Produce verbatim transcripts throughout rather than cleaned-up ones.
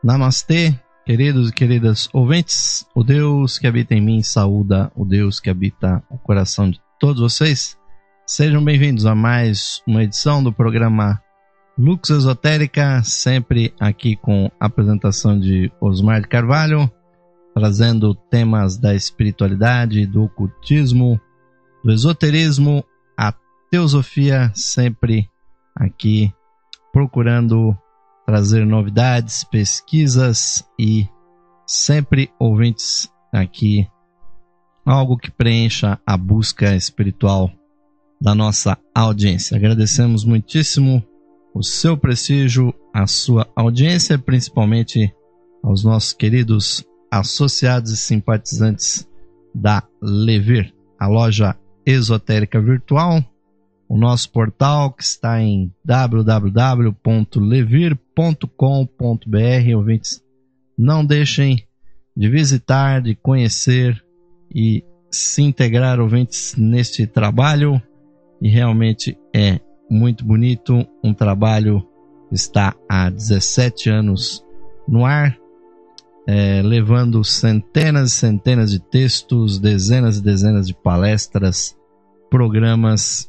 Namastê, queridos e queridas ouvintes. O Deus que habita em mim saúda o Deus que habita o coração de todos vocês. Sejam bem-vindos a mais uma edição do programa Lux Esotérica, sempre aqui com a apresentação de Osmar de Carvalho, trazendo temas da espiritualidade, do ocultismo, do esoterismo, a teosofia, sempre aqui procurando trazer novidades, pesquisas e sempre ouvintes aqui, algo que preencha a busca espiritual da nossa audiência. Agradecemos muitíssimo o seu prestígio, a sua audiência, principalmente aos nossos queridos associados e simpatizantes da Levir, a loja esotérica virtual, o nosso portal que está em w w w ponto levir ponto com ponto b r. Ouvintes, não deixem de visitar, de conhecer e se integrar, ouvintes, neste trabalho, e realmente é muito bonito, um trabalho que está há dezessete anos no ar, é, levando centenas e centenas de textos, dezenas e dezenas de palestras, programas,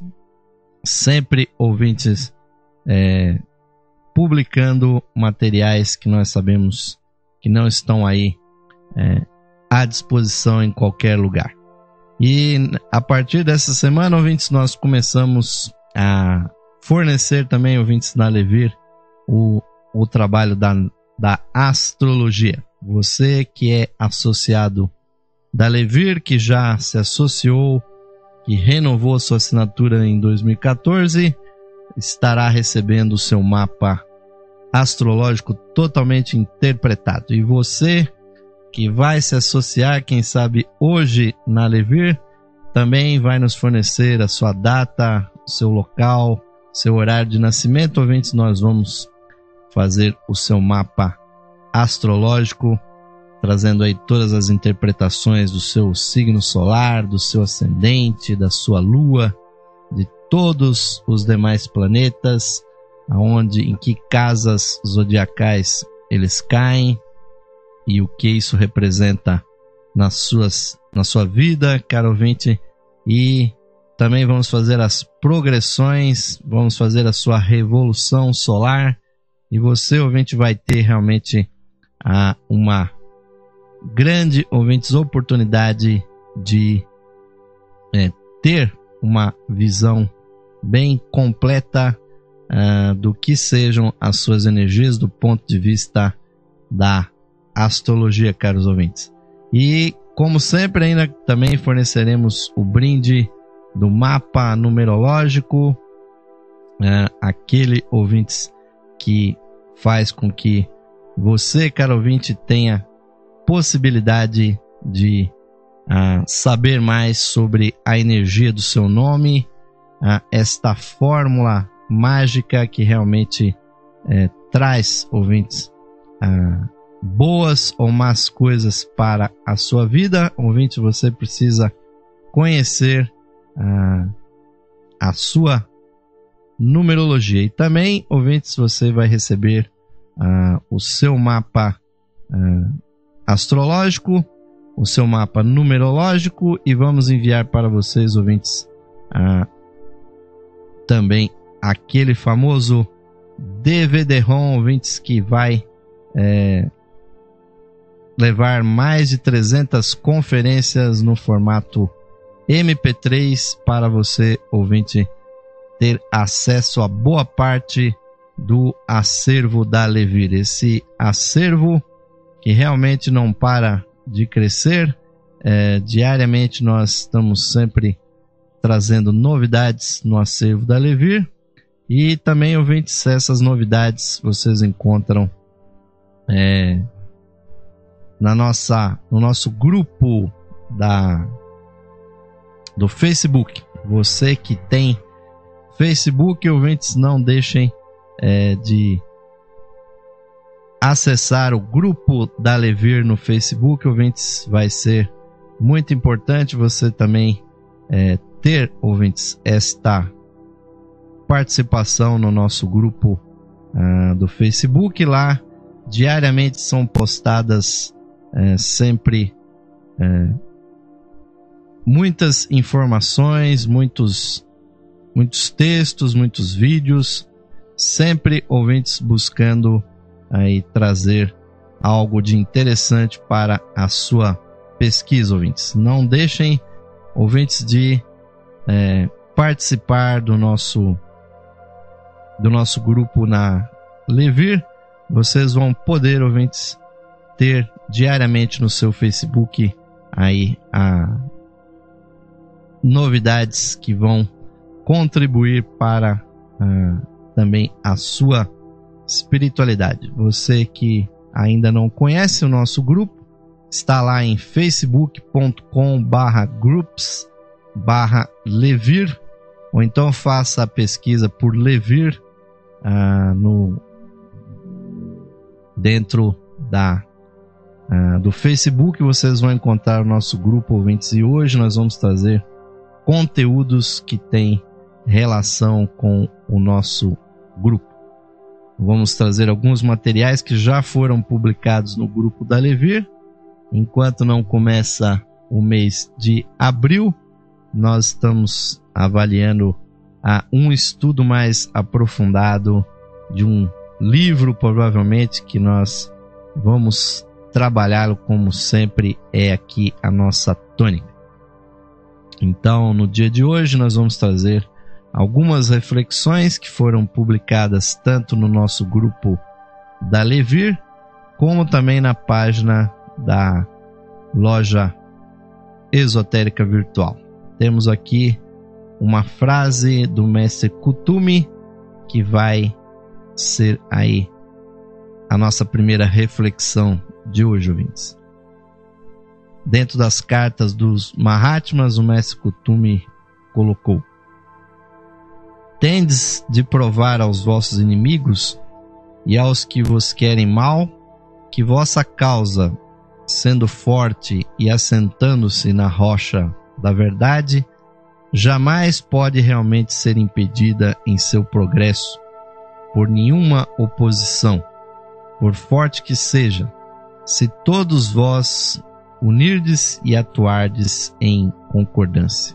sempre ouvintes, é, publicando materiais que nós sabemos que não estão aí é, à disposição em qualquer lugar. E a partir dessa semana, ouvintes, nós começamos a fornecer também, ouvintes da Levir, o, o trabalho da, da astrologia. Você que é associado da Levir, que já se associou, que renovou sua assinatura em dois mil e catorze, estará recebendo o seu mapa astrológico totalmente interpretado. E você que vai se associar, quem sabe hoje na Levir, também vai nos fornecer a sua data, seu local, seu horário de nascimento. Ouvintes, nós vamos fazer o seu mapa astrológico, trazendo aí todas as interpretações do seu signo solar, do seu ascendente, da sua lua, de todos os demais planetas, aonde, em que casas zodiacais eles caem e o que isso representa nas suas, na sua vida, caro ouvinte. E também vamos fazer as progressões, vamos fazer a sua revolução solar, e você, ouvinte, vai ter realmente ah, uma grande, ouvintes, oportunidade de é, ter uma visão bem completa uh, do que sejam as suas energias do ponto de vista da astrologia, caros ouvintes. E, como sempre, ainda também forneceremos o brinde do mapa numerológico, uh, aquele, ouvintes, que faz com que você, caro ouvinte, tenha possibilidade de uh, saber mais sobre a energia do seu nome, uh, esta fórmula mágica que realmente uh, traz, ouvintes, uh, boas ou más coisas para a sua vida. Ouvinte, você precisa conhecer uh, a sua numerologia. E também, ouvintes, você vai receber uh, o seu mapa uh, astrológico, o seu mapa numerológico, e vamos enviar para vocês, ouvintes, uh, também aquele famoso D V D-ROM, ouvintes, que vai é, levar mais de trezentas conferências no formato M P três para você, ouvinte, ter acesso a boa parte do acervo da Levir. Esse acervo que realmente não para de crescer. É, diariamente nós estamos sempre trazendo novidades no acervo da Levir. E também, ouvintes, essas novidades vocês encontram é, na nossa, no nosso grupo da, do Facebook. Você que tem Facebook, ouvintes, não deixem é, de acessar o grupo da Levir no Facebook, ouvintes. Vai ser muito importante você também é, ter, ouvintes, esta participação no nosso grupo uh, do Facebook. Lá diariamente são postadas é, sempre é, muitas informações, muitos, muitos textos, muitos vídeos, sempre ouvintes buscando aí trazer algo de interessante para a sua pesquisa, ouvintes. Não deixem, ouvintes, de é, participar do nosso do nosso grupo na Levir. Vocês vão poder, ouvintes, ter diariamente no seu Facebook aí a novidades que vão contribuir para uh, também a sua espiritualidade. Você que ainda não conhece o nosso grupo, está lá em facebook ponto com barra groups barra Levir, ou então faça a pesquisa por Levir uh, no dentro da uh, do Facebook. Vocês vão encontrar o nosso grupo, ouvintes, e hoje nós vamos trazer conteúdos que têm relação com o nosso grupo. Vamos trazer alguns materiais que já foram publicados no grupo da Levir. Enquanto não começa o mês de abril, nós estamos avaliando a um estudo mais aprofundado de um livro, provavelmente, que nós vamos trabalhá-lo como sempre é aqui a nossa tônica. Então, no dia de hoje, nós vamos trazer algumas reflexões que foram publicadas tanto no nosso grupo da Levir, como também na página da loja esotérica virtual. Temos aqui uma frase do mestre Kuthumi que vai ser aí a nossa primeira reflexão de hoje, ouvintes. Dentro das cartas dos Mahatmas, o mestre Kuthumi colocou: tendes de provar aos vossos inimigos e aos que vos querem mal, que vossa causa, sendo forte e assentando-se na rocha da verdade, jamais pode realmente ser impedida em seu progresso por nenhuma oposição, por forte que seja, se todos vós unirdes e atuardes em concordância.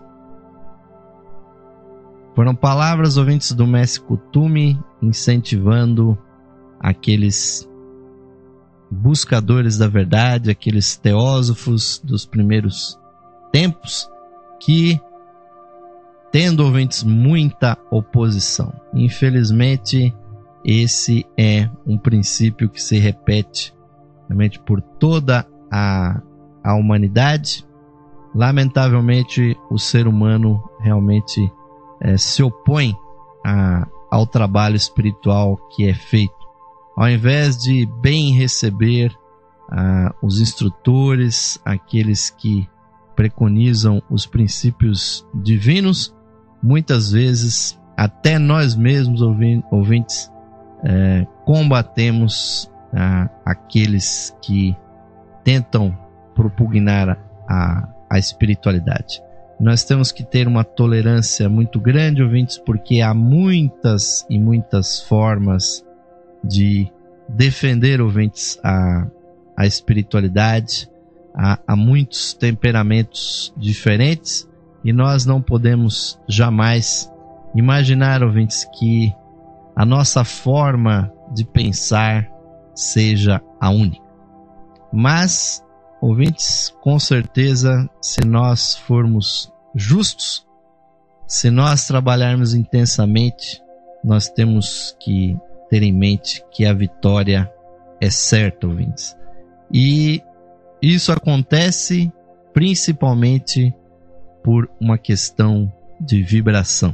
Foram palavras, ouvintes, do mestre Kuthumi, incentivando aqueles buscadores da verdade, aqueles teósofos dos primeiros tempos que, tendo, ouvintes, muita oposição. Infelizmente, esse é um princípio que se repete realmente por toda a, a humanidade. Lamentavelmente, o ser humano realmente é, se opõe a, ao trabalho espiritual que é feito. Ao invés de bem receber uh, os instrutores, aqueles que preconizam os princípios divinos, muitas vezes até nós mesmos, ouvintes, uh, combatemos uh, aqueles que tentam propugnar a, a espiritualidade. Nós temos que ter uma tolerância muito grande, ouvintes, porque há muitas e muitas formas de defender, ouvintes, a, a espiritualidade. Há, há muitos temperamentos diferentes e nós não podemos jamais imaginar, ouvintes, que a nossa forma de pensar seja a única. Mas, ouvintes, com certeza, se nós formos justos, se nós trabalharmos intensamente, nós temos que ter em mente que a vitória é certa, ouvintes. E isso acontece principalmente por uma questão de vibração.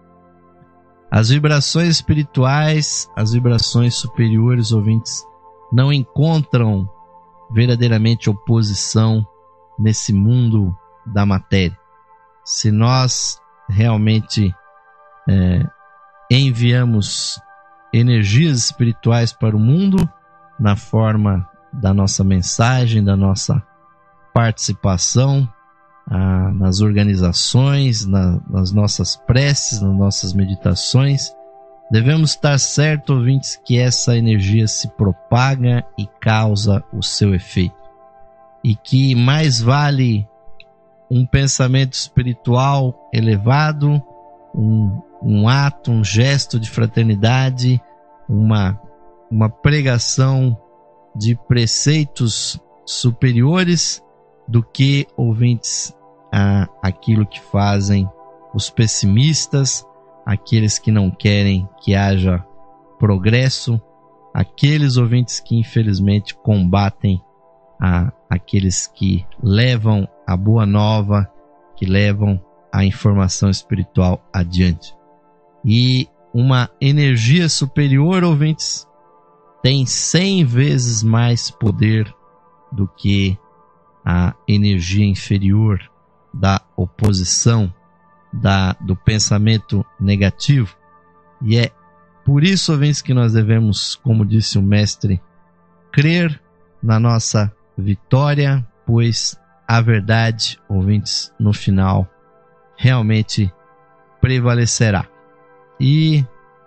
As vibrações espirituais, as vibrações superiores, ouvintes, não encontram verdadeiramente oposição nesse mundo da matéria. Se nós realmente é, enviamos energias espirituais para o mundo na forma da nossa mensagem, da nossa participação ah, nas organizações, na, nas nossas preces, nas nossas meditações, Devemos estar certos, ouvintes, que essa energia se propaga e causa o seu efeito. E que mais vale um pensamento espiritual elevado, um, um ato, um gesto de fraternidade, uma, uma pregação de preceitos superiores do que, ouvintes, a, aquilo que fazem os pessimistas, aqueles que não querem que haja progresso, aqueles, ouvintes, que infelizmente combatem a, aqueles que levam a boa nova, que levam a informação espiritual adiante. E uma energia superior, ouvintes, tem cem vezes mais poder do que a energia inferior da oposição, da, do pensamento negativo. E é por isso, ouvintes, que nós devemos, como disse o mestre, crer na nossa vitória, pois a verdade, ouvintes, no final realmente prevalecerá. E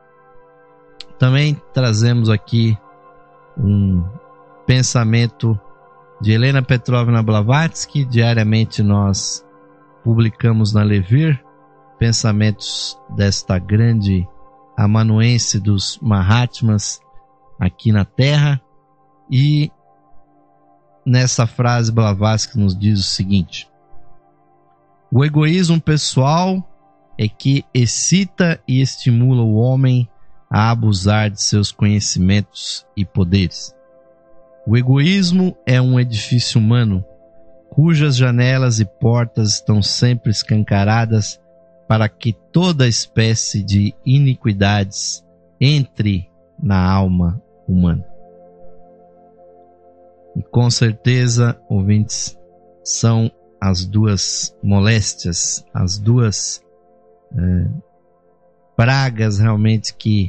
também trazemos aqui um pensamento de Helena Petrovna Blavatsky. Diariamente nós publicamos na Levir pensamentos desta grande amanuense dos Mahatmas aqui na Terra. E nessa frase Blavatsky nos diz o seguinte: o egoísmo pessoal é que excita e estimula o homem a abusar de seus conhecimentos e poderes. O egoísmo é um edifício humano cujas janelas e portas estão sempre escancaradas para que toda espécie de iniquidades entre na alma humana. E com certeza, ouvintes, são as duas moléstias, as duas é, pragas realmente que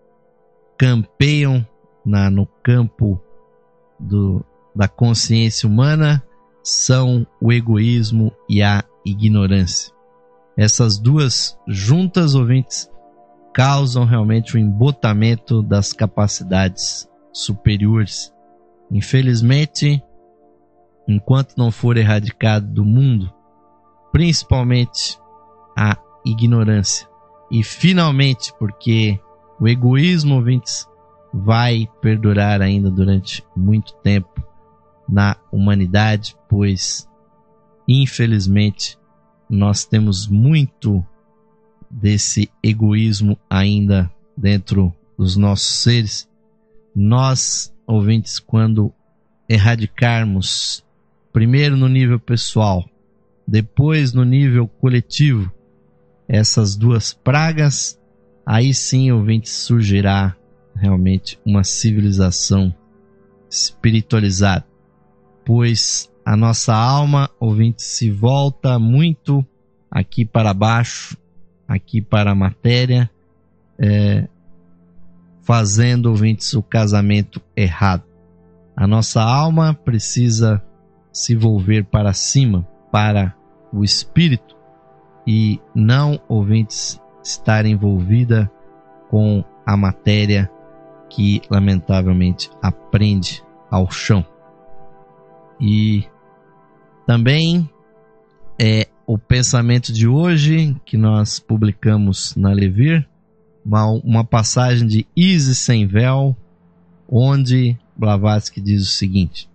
campeiam na, no campo do, da consciência humana, são o egoísmo e a ignorância. Essas duas juntas, ouvintes, causam realmente o embotamento das capacidades superiores. Infelizmente, enquanto não for erradicado do mundo, principalmente a ignorância, e finalmente, porque o egoísmo, ouvintes, vai perdurar ainda durante muito tempo na humanidade, pois, infelizmente, nós temos muito desse egoísmo ainda dentro dos nossos seres. Nós, ouvintes, quando erradicarmos, primeiro no nível pessoal, depois no nível coletivo, essas duas pragas, aí sim, ouvintes, surgirá realmente uma civilização espiritualizada, pois a nossa alma, ouvintes, se volta muito aqui para baixo, aqui para a matéria, é, fazendo, ouvintes, o casamento errado. A nossa alma precisa se volver para cima, para o espírito, e não, ouvintes, estar envolvida com a matéria que lamentavelmente aprende ao chão. E também é o pensamento de hoje que nós publicamos na Levir, uma, uma passagem de Isis sem véu, onde Blavatsky diz o seguinte: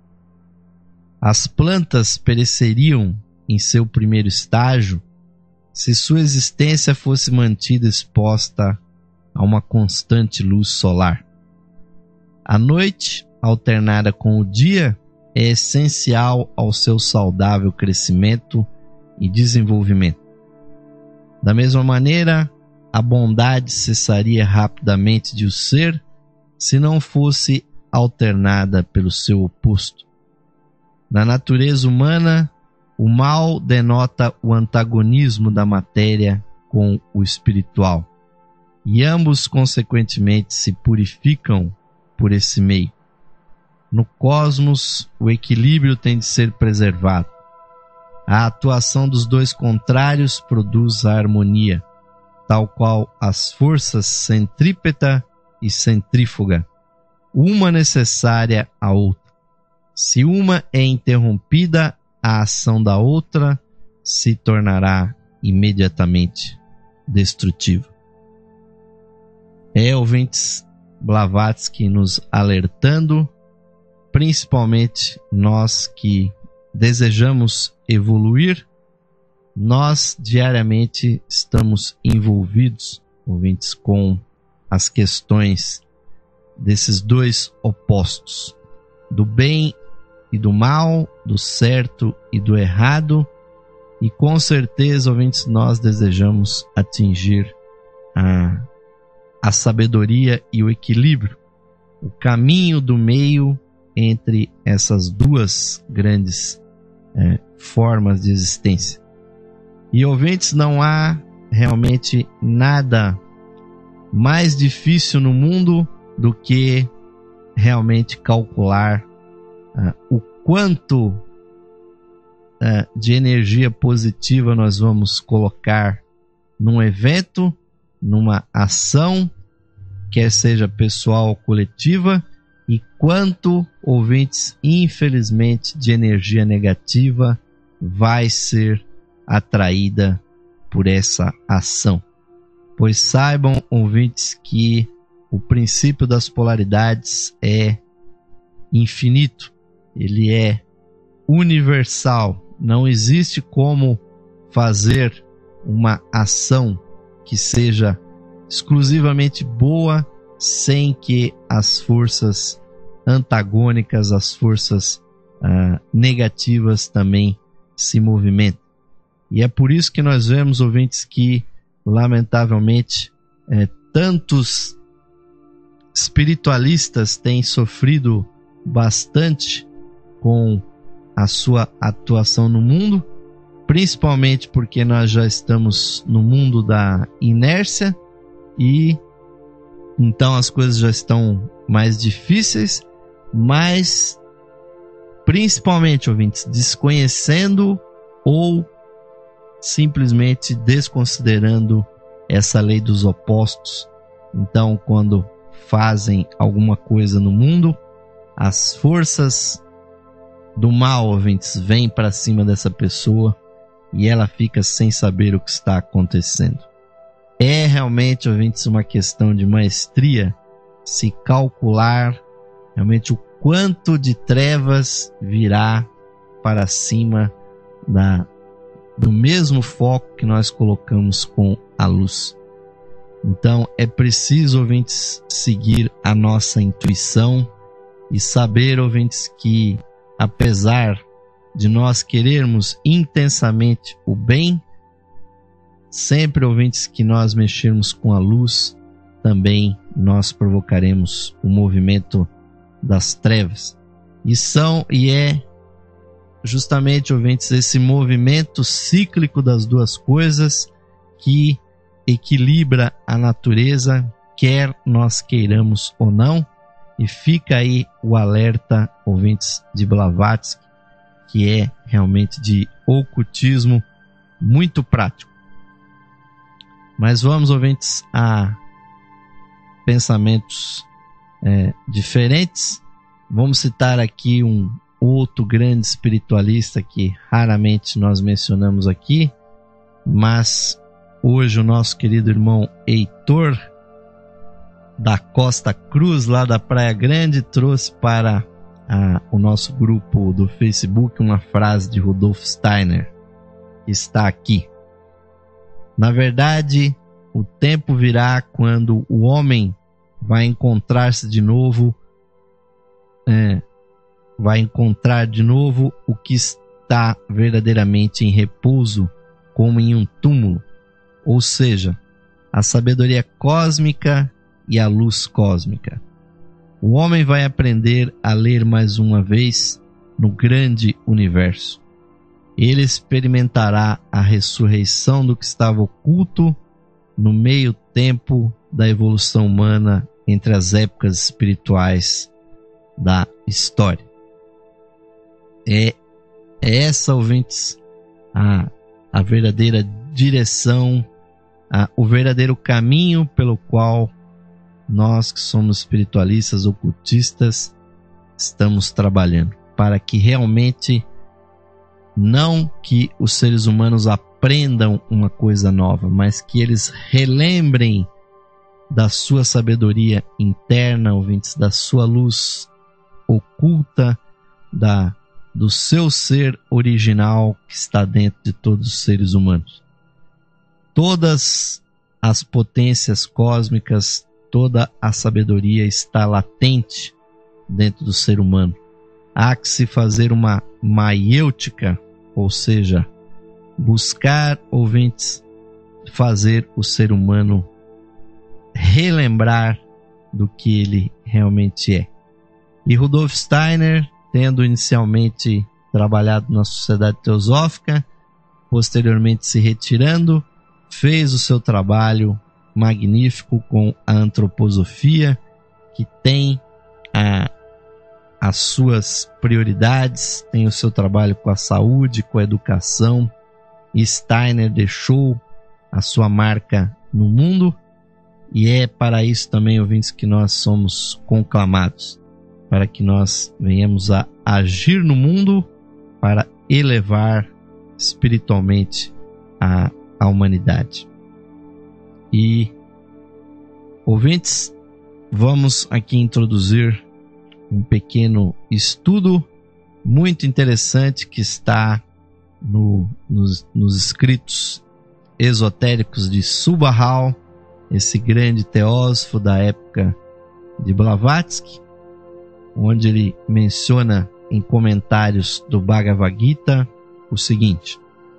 as plantas pereceriam em seu primeiro estágio se sua existência fosse mantida exposta a uma constante luz solar. A noite, alternada com o dia, é essencial ao seu saudável crescimento e desenvolvimento. Da mesma maneira, a bondade cessaria rapidamente de o ser se não fosse alternada pelo seu oposto. Na natureza humana, o mal denota o antagonismo da matéria com o espiritual, e ambos, consequentemente, se purificam por esse meio. No cosmos, o equilíbrio tem de ser preservado. A atuação dos dois contrários produz a harmonia. tal qual as forças centrípeta e centrífuga, uma necessária à outra. Se uma é interrompida, a ação da outra se tornará imediatamente destrutiva. É, ouvintes, Blavatsky nos alertando, principalmente nós que desejamos evoluir. Nós diariamente estamos envolvidos, ouvintes, com as questões desses dois opostos, do bem e do mal, do certo e do errado, e com certeza, ouvintes, nós desejamos atingir a, a sabedoria e o equilíbrio, o caminho do meio entre essas duas grandes é, formas de existência. E, ouvintes, não há realmente nada mais difícil no mundo do que realmente calcular uh, o quanto uh, de energia positiva nós vamos colocar num evento, numa ação, quer seja pessoal ou coletiva, e quanto, ouvintes, infelizmente, de energia negativa vai ser atraída por essa ação. Pois saibam, ouvintes, que o princípio das polaridades é infinito, ele é universal. Não existe como fazer uma ação que seja exclusivamente boa sem que as forças antagônicas, as forças uh, negativas também se movimentem. E é por isso que nós vemos, ouvintes, que lamentavelmente é, tantos espiritualistas têm sofrido bastante com a sua atuação no mundo, principalmente porque nós já estamos no mundo da inércia e então as coisas já estão mais difíceis, mas principalmente, ouvintes, desconhecendo ou simplesmente desconsiderando essa lei dos opostos. Então, quando fazem alguma coisa no mundo, as forças do mal, ouvintes, vêm para cima dessa pessoa e ela fica sem saber o que está acontecendo. É realmente, ouvintes, uma questão de maestria se calcular realmente o quanto de trevas virá para cima da do mesmo foco que nós colocamos com a luz. Então é preciso, ouvintes, seguir a nossa intuição e saber, ouvintes, que apesar de nós querermos intensamente o bem, sempre, ouvintes, que nós mexermos com a luz, também nós provocaremos o movimento das trevas. E são e é justamente, ouvintes, esse movimento cíclico das duas coisas que equilibra a natureza, quer nós queiramos ou não. E fica aí o alerta, ouvintes, de Blavatsky, que é realmente de ocultismo muito prático. Mas vamos, ouvintes, a pensamentos é, diferentes. Vamos citar aqui um outro grande espiritualista que raramente nós mencionamos aqui, mas hoje o nosso querido irmão Heitor da Costa Cruz, lá da Praia Grande, trouxe para a, o nosso grupo do Facebook uma frase de Rudolf Steiner, que está aqui. Na verdade, o tempo virá quando o homem vai encontrar-se de novo é, vai encontrar de novo o que está verdadeiramente em repouso, como em um túmulo, ou seja, a sabedoria cósmica e a luz cósmica. O homem vai aprender a ler mais uma vez no grande universo. Ele experimentará a ressurreição do que estava oculto no meio tempo da evolução humana entre as épocas espirituais da história. É, é essa, ouvintes, a, a verdadeira direção ah, o verdadeiro caminho pelo qual nós que somos espiritualistas, ocultistas, estamos trabalhando, para que realmente não que os seres humanos aprendam uma coisa nova, mas que eles relembrem da sua sabedoria interna, ouvintes, da sua luz oculta, da, do seu ser original que está dentro de todos os seres humanos. Todas as potências cósmicas, toda a sabedoria está latente dentro do ser humano. Há que se fazer uma maiêutica, ou seja, buscar, ouvintes, fazer o ser humano relembrar do que ele realmente é. E Rudolf Steiner, tendo inicialmente trabalhado na Sociedade Teosófica, posteriormente se retirando, fez o seu trabalho magnífico com a antroposofia, que tem a as suas prioridades, tem o seu trabalho com a saúde, com a educação, e Steiner deixou a sua marca no mundo, e é para isso também, ouvintes, que nós somos conclamados, para que nós venhamos a agir no mundo para elevar espiritualmente a, a humanidade. E, ouvintes, vamos aqui introduzir um pequeno estudo muito interessante que está no, nos, nos escritos esotéricos de Subahal, esse grande teósofo da época de Blavatsky, onde ele menciona em comentários do Bhagavad Gita o seguinte: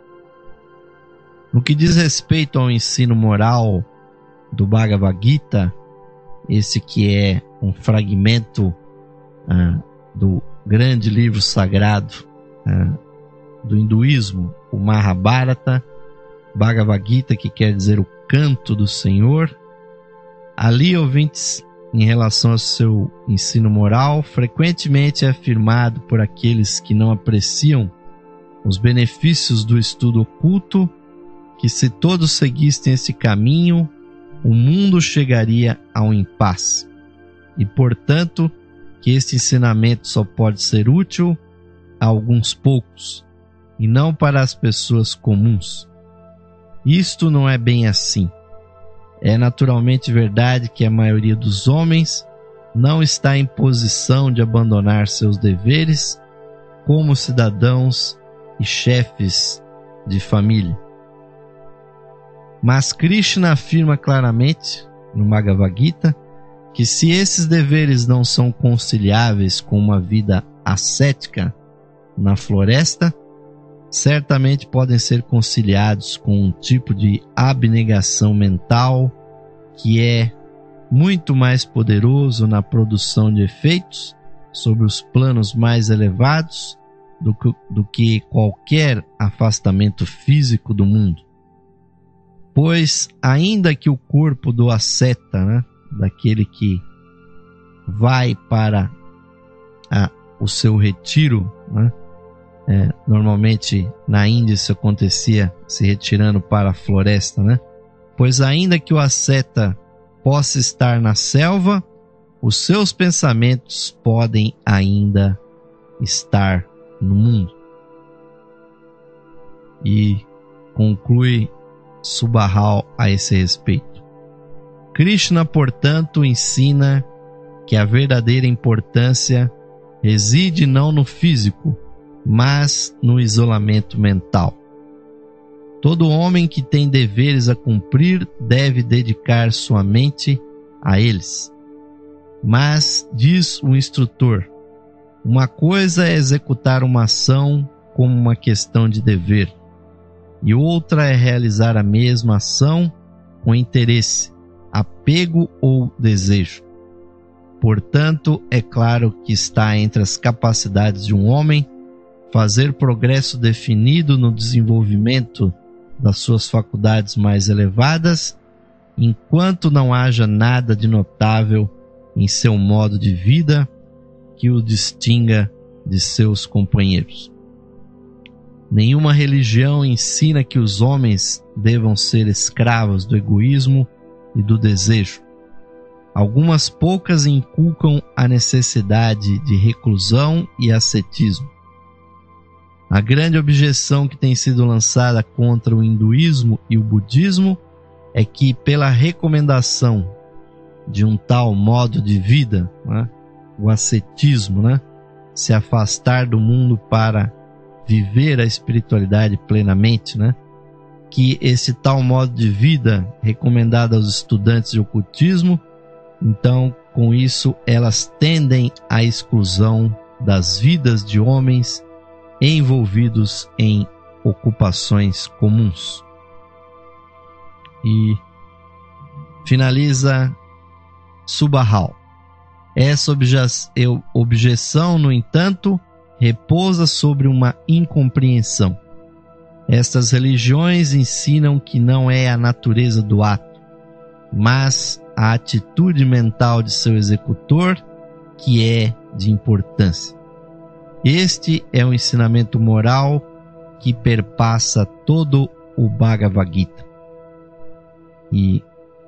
no que diz respeito ao ensino moral do Bhagavad Gita, esse que é um fragmento Ah, do grande livro sagrado ah, do hinduísmo, o Mahabharata, Bhagavad Gita, que quer dizer o canto do Senhor. Ali, ouvintes, em relação ao seu ensino moral, frequentemente é afirmado por aqueles que não apreciam os benefícios do estudo oculto, que se todos seguissem esse caminho, o mundo chegaria a um impasse. E, portanto, que este ensinamento só pode ser útil a alguns poucos, e não para as pessoas comuns. Isto não é bem assim. É naturalmente verdade que a maioria dos homens não está em posição de abandonar seus deveres como cidadãos e chefes de família. Mas Krishna afirma claramente no Bhagavad Gita que se esses deveres não são conciliáveis com uma vida ascética na floresta, certamente podem ser conciliados com um tipo de abnegação mental que é muito mais poderoso na produção de efeitos sobre os planos mais elevados do que, do que qualquer afastamento físico do mundo. Pois, ainda que o corpo do asceta, né, daquele que vai para a, o seu retiro, né? É, normalmente na Índia isso acontecia se retirando para a floresta, né? Pois ainda que o asceta possa estar na selva, os seus pensamentos podem ainda estar no mundo. E conclui Subahal a esse respeito. Krishna, portanto, ensina que a verdadeira importância reside não no físico, mas no isolamento mental. Todo homem que tem deveres a cumprir deve dedicar sua mente a eles. Mas, diz o instrutor, uma coisa é executar uma ação como uma questão de dever, e outra é realizar a mesma ação com interesse, apego ou desejo. Portanto, é claro que está entre as capacidades de um homem fazer progresso definido no desenvolvimento das suas faculdades mais elevadas, enquanto não haja nada de notável em seu modo de vida que o distinga de seus companheiros. Nenhuma religião ensina que os homens devam ser escravos do egoísmo e do desejo. Algumas poucas inculcam a necessidade de reclusão e ascetismo. A grande objeção que tem sido lançada contra o hinduísmo e o budismo é que, pela recomendação de um tal modo de vida, né, o ascetismo, né, se afastar do mundo para viver a espiritualidade plenamente, né, que esse tal modo de vida recomendado aos estudantes de ocultismo, então, com isso, elas tendem à exclusão das vidas de homens envolvidos em ocupações comuns. E finaliza Subahal. Essa objeção, no entanto, repousa sobre uma incompreensão. Estas religiões ensinam que não é a natureza do ato, mas a atitude mental de seu executor que é de importância. Este é um ensinamento moral que perpassa todo o Bhagavad Gita. E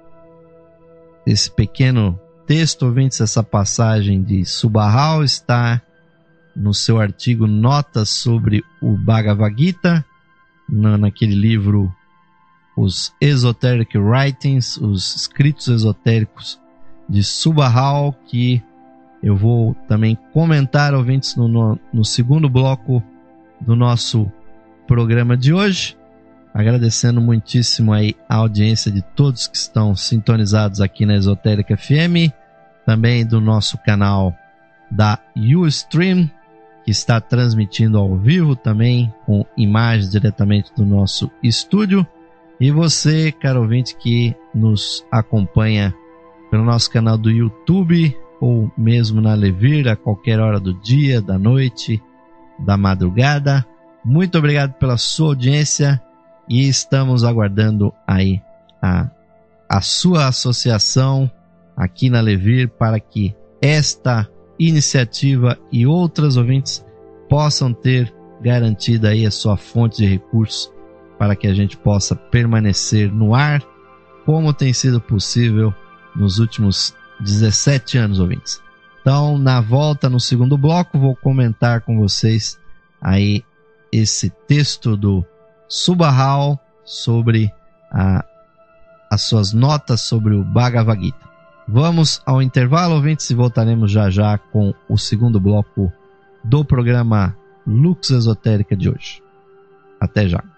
esse pequeno texto, ouvintes, essa passagem de Subahal está no seu artigo Notas sobre o Bhagavad Gita, naquele livro Os Esoteric Writings, os escritos esotéricos de Subahal, que eu vou também comentar, ouvintes, no, no, no segundo bloco do nosso programa de hoje, agradecendo muitíssimo aí a audiência de todos que estão sintonizados aqui na Esotérica F M, também do nosso canal da Ustream, que está transmitindo ao vivo também, com imagens diretamente do nosso estúdio. E você, caro ouvinte, que nos acompanha pelo nosso canal do YouTube, ou mesmo na Levir, a qualquer hora do dia, da noite, da madrugada. Muito obrigado pela sua audiência e estamos aguardando aí a, a sua associação aqui na Levir para que esta iniciativa e outras, ouvintes, possam ter garantida aí a sua fonte de recursos para que a gente possa permanecer no ar, como tem sido possível nos últimos dezessete anos, ouvintes. Então, na volta, no segundo bloco, vou comentar com vocês aí esse texto do Subahal sobre a, as suas notas sobre o Bhagavad Gita. Vamos ao intervalo, ouvintes, e voltaremos já já com o segundo bloco do programa Lux Esotérica de hoje. Até já.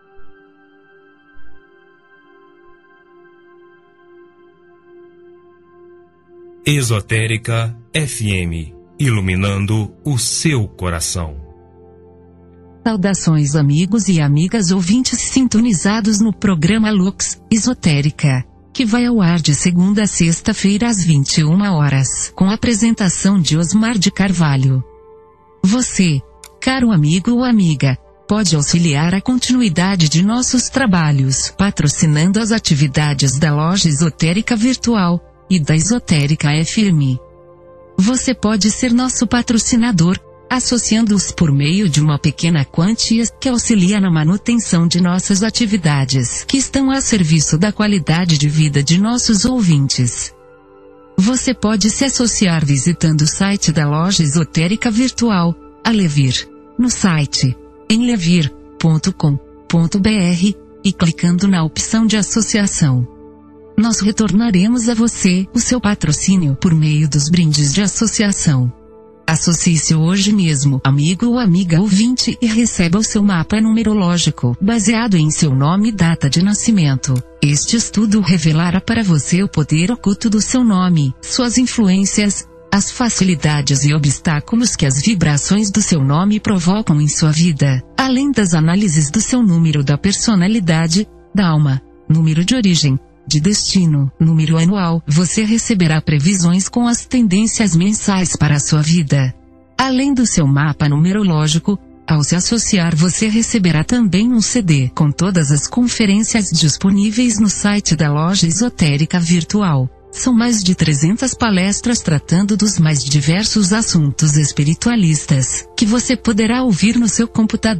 Esotérica F M, iluminando o seu coração. Saudações, amigos e amigas ouvintes sintonizados no programa Lux Esotérica, que vai ao ar de segunda a sexta-feira às vinte e uma horas, com a apresentação de Osmar de Carvalho. Você, caro amigo ou amiga, pode auxiliar a continuidade de nossos trabalhos patrocinando as atividades da Loja Esotérica Virtual e da Esotérica F M. Você pode ser nosso patrocinador, associando-os por meio de uma pequena quantia que auxilia na manutenção de nossas atividades, que estão a serviço da qualidade de vida de nossos ouvintes. Você pode se associar visitando o site da Loja Esotérica Virtual, a Levir, no site em levir ponto com ponto b r e clicando na opção de associação. Nós retornaremos a você o seu patrocínio por meio dos brindes de associação. Associe-se hoje mesmo, amigo ou amiga ouvinte, e receba o seu mapa numerológico, baseado em seu nome e data de nascimento. Este estudo revelará para você o poder oculto do seu nome, suas influências, as facilidades e obstáculos que as vibrações do seu nome provocam em sua vida, além das análises do seu número da personalidade, da alma, número de origem, de destino, número anual. Você receberá previsões com as tendências mensais para a sua vida. Além do seu mapa numerológico, ao se associar você receberá também um C D com todas as conferências disponíveis no site da Loja Esotérica Virtual. São mais de trezentas palestras tratando dos mais diversos assuntos espiritualistas, que você poderá ouvir no seu computador,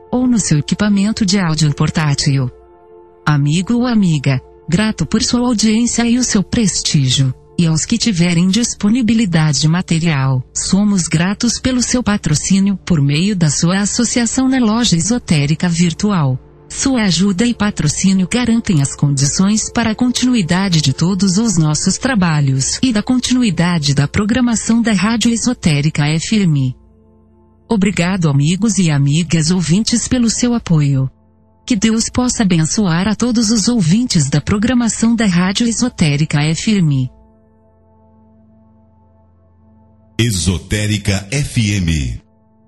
ou no seu equipamento de áudio portátil. Amigo ou amiga, grato por sua audiência e o seu prestígio. E aos que tiverem disponibilidade material, somos gratos pelo seu patrocínio por meio da sua associação na loja esotérica virtual. Sua ajuda e patrocínio garantem as condições para a continuidade de todos os nossos trabalhos e da continuidade da programação da Rádio Esotérica F M. Obrigado, amigos e amigas ouvintes, pelo seu apoio. Que Deus possa abençoar a todos os ouvintes da programação da Rádio Esotérica F M. Esotérica F M.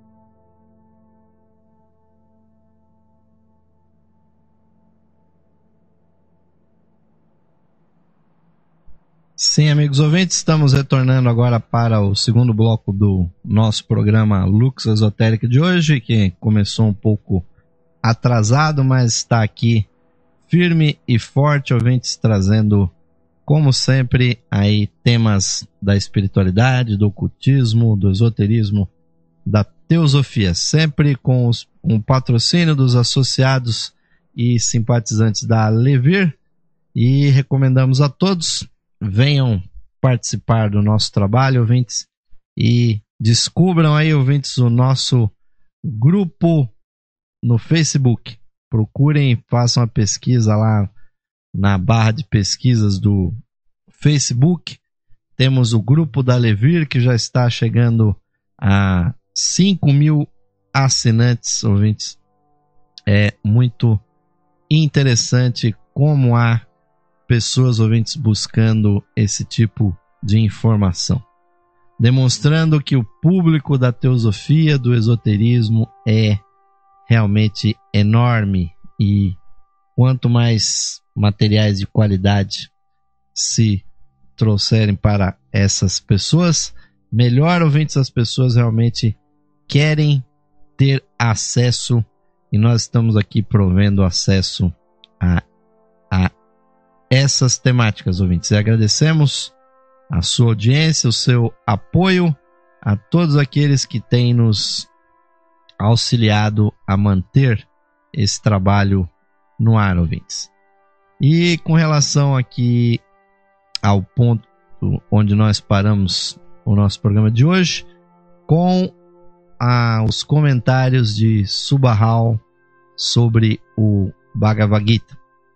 Sim, amigos ouvintes, estamos retornando agora para o segundo bloco do nosso programa Lux Esotérica de hoje, que começou um pouco atrasado, mas está aqui firme e forte, ouvintes, trazendo, como sempre, aí temas da espiritualidade, do ocultismo, do esoterismo, da teosofia, sempre com, os, com o patrocínio dos associados e simpatizantes da Levir, e recomendamos a todos, venham participar do nosso trabalho, ouvintes, e descubram aí, ouvintes, o nosso grupo no Facebook. Procurem, façam a pesquisa lá na barra de pesquisas do Facebook. Temos o grupo da Levir, que já está chegando a cinco mil assinantes, ouvintes. É muito interessante como há pessoas, ouvintes, buscando esse tipo de informação, demonstrando que o público da teosofia, do esoterismo é realmente enorme, e quanto mais materiais de qualidade se trouxerem para essas pessoas, melhor, ouvintes, as pessoas realmente querem ter acesso, e nós estamos aqui provendo acesso a, a essas temáticas, ouvintes. E agradecemos a sua audiência, o seu apoio, a todos aqueles que têm nos auxiliado a manter esse trabalho no ar, ouvintes. E com relação aqui ao ponto onde nós paramos o nosso programa de hoje, com a, os comentários de Subahal sobre o Bhagavad Gita.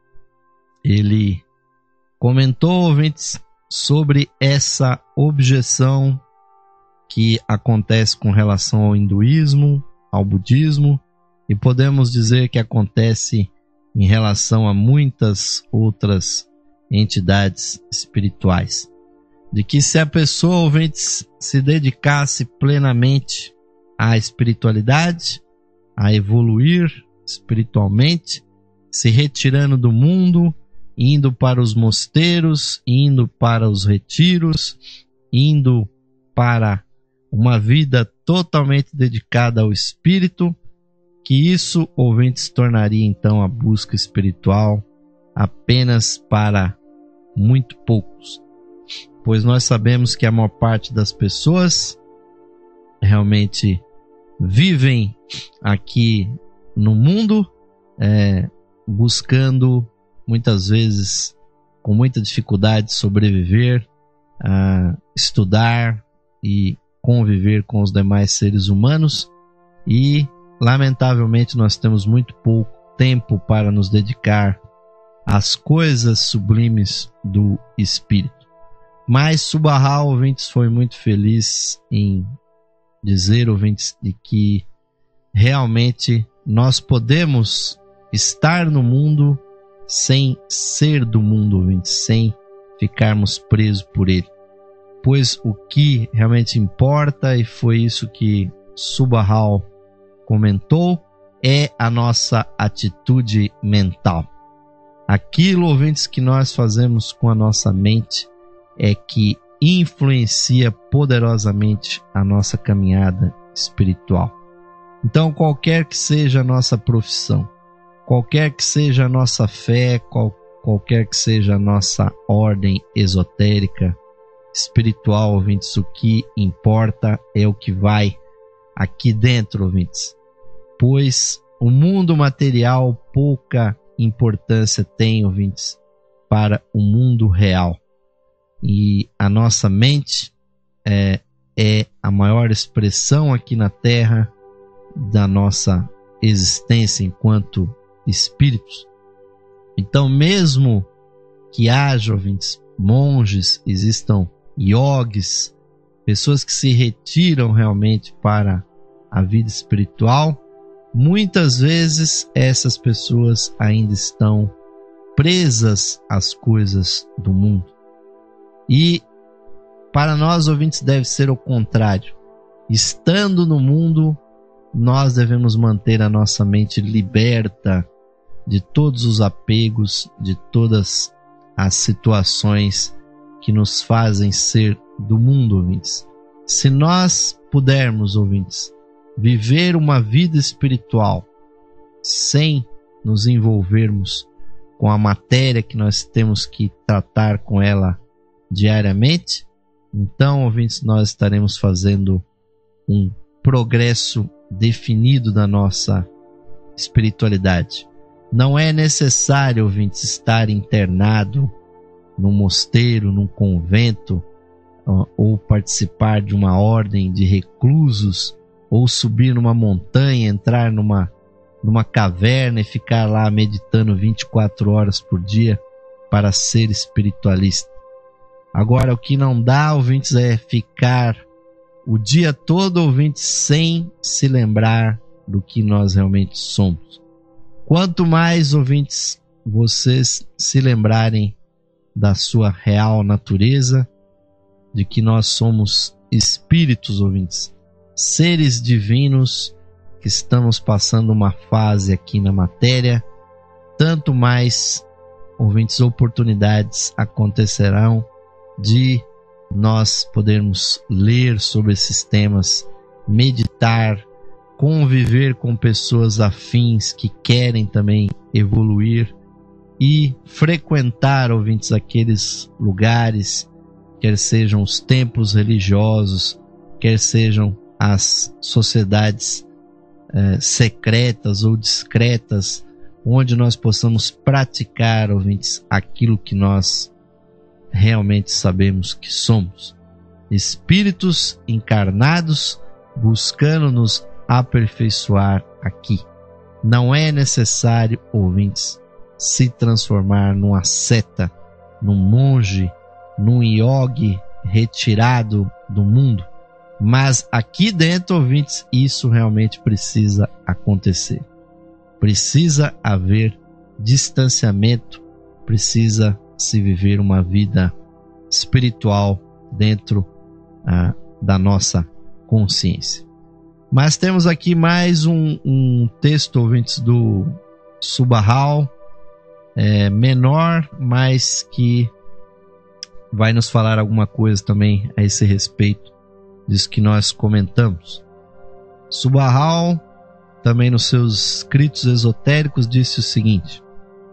Ele comentou, ouvintes, sobre essa objeção que acontece com relação ao hinduísmo, ao budismo, e podemos dizer que acontece em relação a muitas outras entidades espirituais. De que se a pessoa, ouvintes, se dedicasse plenamente à espiritualidade, a evoluir espiritualmente, se retirando do mundo, indo para os mosteiros, indo para os retiros, indo para uma vida totalmente dedicada ao espírito, que isso, ouvintes, tornaria então a busca espiritual apenas para muito poucos. Pois nós sabemos que a maior parte das pessoas realmente vivem aqui no mundo, é, buscando muitas vezes com muita dificuldade sobreviver, a estudar e conviver com os demais seres humanos, e lamentavelmente nós temos muito pouco tempo para nos dedicar às coisas sublimes do espírito. Mas Subahal, ouvintes, foi muito feliz em dizer, ouvintes, de que realmente nós podemos estar no mundo sem ser do mundo, ouvintes, sem ficarmos presos por ele. Pois o que realmente importa, e foi isso que Subahal comentou, é a nossa atitude mental. Aquilo, ouvintes, que nós fazemos com a nossa mente é que influencia poderosamente a nossa caminhada espiritual. Então, qualquer que seja a nossa profissão, qualquer que seja a nossa fé, qual, qualquer que seja a nossa ordem esotérica, espiritual, ouvintes, o que importa é o que vai aqui dentro, ouvintes. Pois o mundo material pouca importância tem, ouvintes, para o mundo real. E a nossa mente é, é a maior expressão aqui na Terra da nossa existência enquanto espíritos. Então, mesmo que haja, ouvintes, monges, existam yogis, pessoas que se retiram realmente para a vida espiritual, muitas vezes essas pessoas ainda estão presas às coisas do mundo. E para nós, ouvintes, deve ser o contrário. Estando no mundo, nós devemos manter a nossa mente liberta de todos os apegos, de todas as situações que nos fazem ser do mundo, ouvintes. Se nós pudermos, ouvintes, viver uma vida espiritual sem nos envolvermos com a matéria que nós temos que tratar com ela diariamente, então, ouvintes, nós estaremos fazendo um progresso definido da nossa espiritualidade. Não é necessário, ouvintes, estar internado num mosteiro, num convento, ou participar de uma ordem de reclusos, ou subir numa montanha, entrar numa, numa caverna e ficar lá meditando vinte e quatro horas por dia para ser espiritualista. Agora, o que não dá, ouvintes, é ficar o dia todo, ouvintes, sem se lembrar do que nós realmente somos. Quanto mais, ouvintes, vocês se lembrarem da sua real natureza, de que nós somos espíritos, ouvintes, seres divinos que estamos passando uma fase aqui na matéria, tanto mais, ouvintes, oportunidades acontecerão de nós podermos ler sobre esses temas, meditar, conviver com pessoas afins que querem também evoluir e frequentar, ouvintes, aqueles lugares, quer sejam os templos religiosos, quer sejam as sociedades eh, secretas ou discretas, onde nós possamos praticar, ouvintes, aquilo que nós realmente sabemos que somos. Espíritos encarnados buscando nos aperfeiçoar aqui. Não é necessário, ouvintes, se transformar num asceta, num monge, num yogi retirado do mundo. Mas aqui dentro, ouvintes, isso realmente precisa acontecer. Precisa haver distanciamento, precisa se viver uma vida espiritual dentro ah, da nossa consciência. Mas temos aqui mais um, um texto, ouvintes, do Subahal, é, menor, mas que vai nos falar alguma coisa também a esse respeito disso que nós comentamos. Subahal, também nos seus escritos esotéricos, disse o seguinte: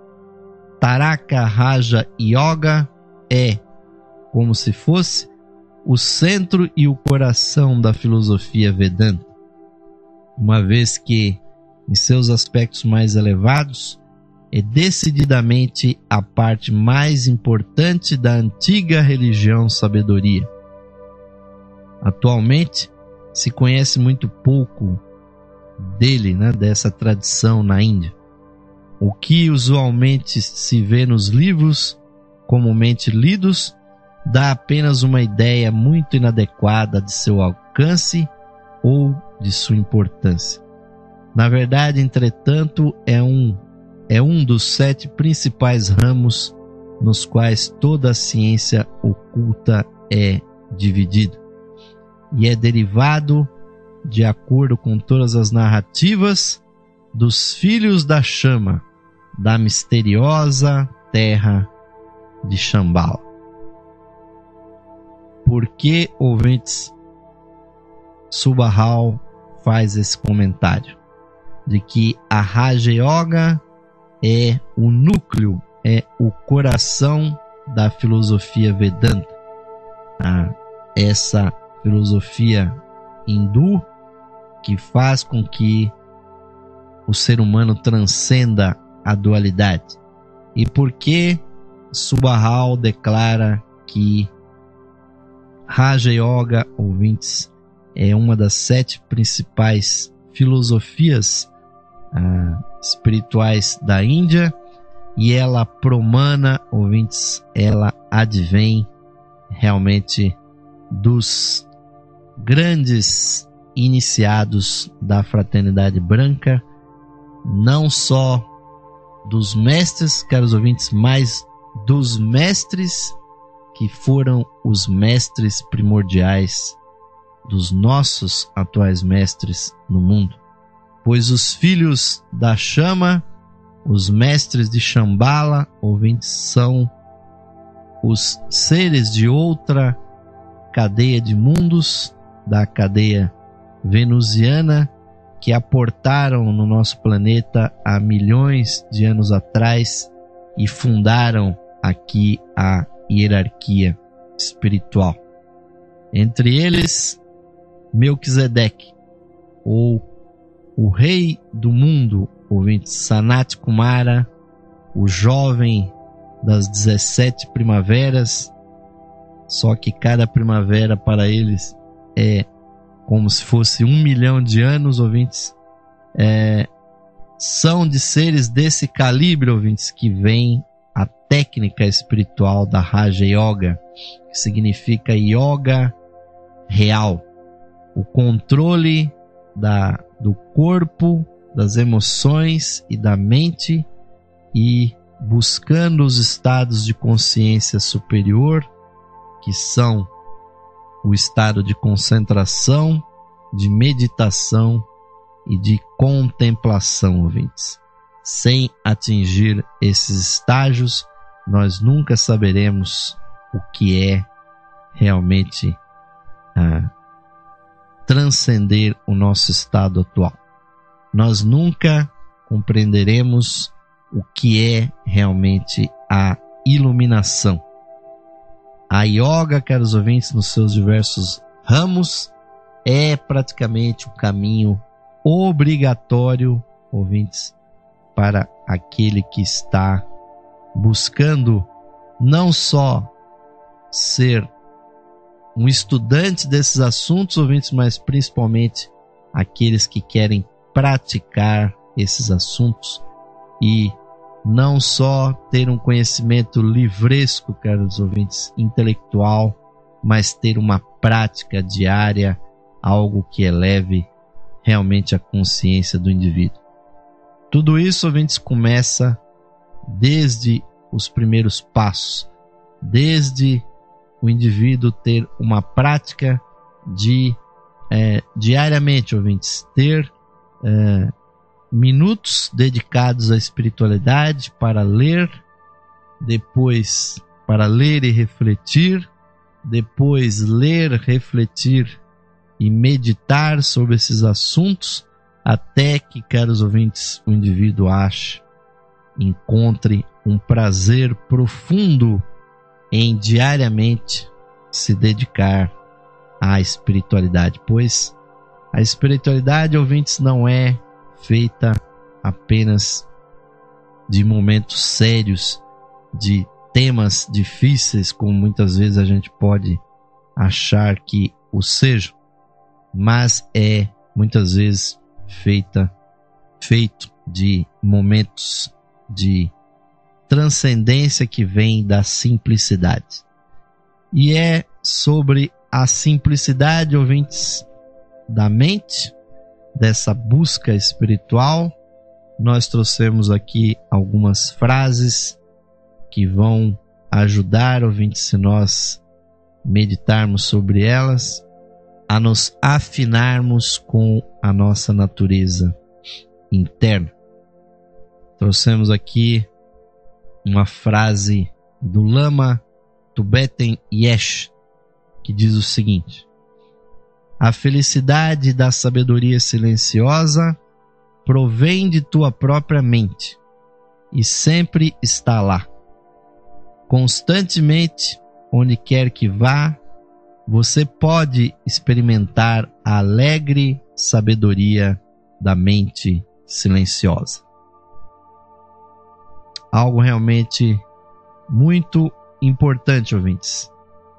Taraka Raja Yoga é como se fosse o centro e o coração da filosofia Vedanta, uma vez que, em seus aspectos mais elevados, é decididamente a parte mais importante da antiga religião sabedoria. Atualmente, se conhece muito pouco dele, né, dessa tradição na Índia. O que usualmente se vê nos livros comumente lidos dá apenas uma ideia muito inadequada de seu alcance ou de sua importância. Na verdade, entretanto, é um, é um dos sete principais ramos nos quais toda a ciência oculta é dividida, e é derivado, de acordo com todas as narrativas, dos filhos da chama, da misteriosa terra de Shambhala. Por que, ouvintes, Subahal faz esse comentário de que a Raja Yoga é o núcleo, é o coração da filosofia Vedanta, ah, essa filosofia hindu que faz com que o ser humano transcenda a dualidade. E por que Subahal declara que Raja Yoga, ouvintes, é uma das sete principais filosofias ah, espirituais da Índia, e ela promana, ouvintes, ela advém realmente dos grandes iniciados da fraternidade branca, não só dos mestres, caros ouvintes, mas dos mestres que foram os mestres primordiais dos nossos atuais mestres no mundo. Pois os filhos da chama, os mestres de Shambhala, ouvintes, são os seres de outra cadeia de mundos, da cadeia venusiana, que aportaram no nosso planeta há milhões de anos atrás e fundaram aqui a hierarquia espiritual. Entre eles, Melquisedeque, ou o rei do mundo, ouvinte, Sanat Kumara, o jovem das dezessete primaveras, só que cada primavera para eles é como se fosse um milhão de anos, ouvintes. É, são de seres desse calibre, ouvintes, que vem a técnica espiritual da Raja Yoga, que significa yoga real, o controle da, do corpo, das emoções e da mente, e buscando os estados de consciência superior, que são o estado de concentração, de meditação e de contemplação, ouvintes. Sem atingir esses estágios, nós nunca saberemos o que é realmente ah, transcender o nosso estado atual. Nós nunca compreenderemos o que é realmente a iluminação. A yoga, caros ouvintes, nos seus diversos ramos, é praticamente o caminho obrigatório, ouvintes, para aquele que está buscando não só ser um estudante desses assuntos, ouvintes, mas principalmente aqueles que querem praticar esses assuntos e não só ter um conhecimento livresco, caros ouvintes, intelectual, mas ter uma prática diária, algo que eleve realmente a consciência do indivíduo. Tudo isso, ouvintes, começa desde os primeiros passos, desde o indivíduo ter uma prática de é, diariamente, ouvintes, ter é, minutos dedicados à espiritualidade para ler, depois para ler e refletir, depois ler, refletir e meditar sobre esses assuntos, até que, caros ouvintes, o indivíduo ache, encontre um prazer profundo em diariamente se dedicar à espiritualidade, pois a espiritualidade, ouvintes, não é feita apenas de momentos sérios, de temas difíceis, como muitas vezes a gente pode achar que o sejam, mas é muitas vezes feita, feito de momentos de transcendência que vem da simplicidade. E é sobre a simplicidade, ouvintes, da mente, dessa busca espiritual, nós trouxemos aqui algumas frases que vão ajudar, ouvintes, se nós meditarmos sobre elas, a nos afinarmos com a nossa natureza interna. Trouxemos aqui uma frase do Lama Tubeten Yesh, que diz o seguinte: a felicidade da sabedoria silenciosa provém de tua própria mente e sempre está lá. Constantemente, onde quer que vá, você pode experimentar a alegre sabedoria da mente silenciosa. Algo realmente muito importante, ouvintes.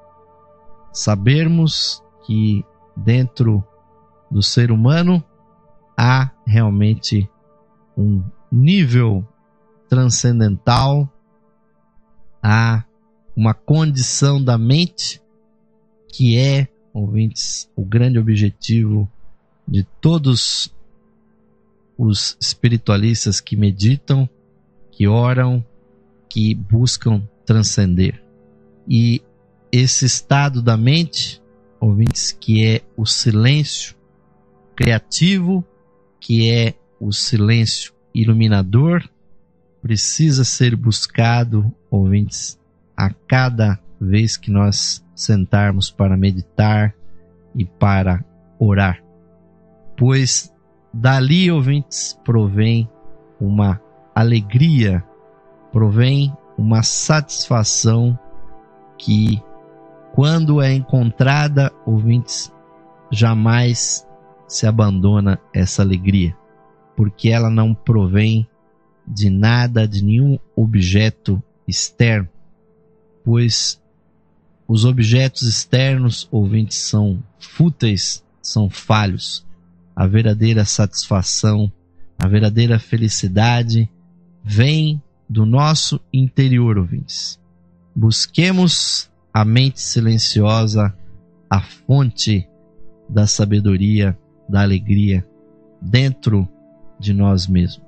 Sabermos que dentro do ser humano há realmente um nível transcendental, há uma condição da mente que é, ouvintes, o grande objetivo de todos os espiritualistas que meditam, que oram, que buscam transcender. E esse estado da mente, ouvintes, que é o silêncio criativo, que é o silêncio iluminador, precisa ser buscado, ouvintes, a cada vez que nós sentarmos para meditar e para orar. Pois dali, ouvintes, provém uma alegria, provém uma satisfação que, quando é encontrada, ouvintes, jamais se abandona essa alegria, porque ela não provém de nada, de nenhum objeto externo, pois os objetos externos, ouvintes, são fúteis, são falhos. A verdadeira satisfação, a verdadeira felicidade vem do nosso interior, ouvintes. Busquemos a mente silenciosa, a fonte da sabedoria, da alegria dentro de nós mesmos.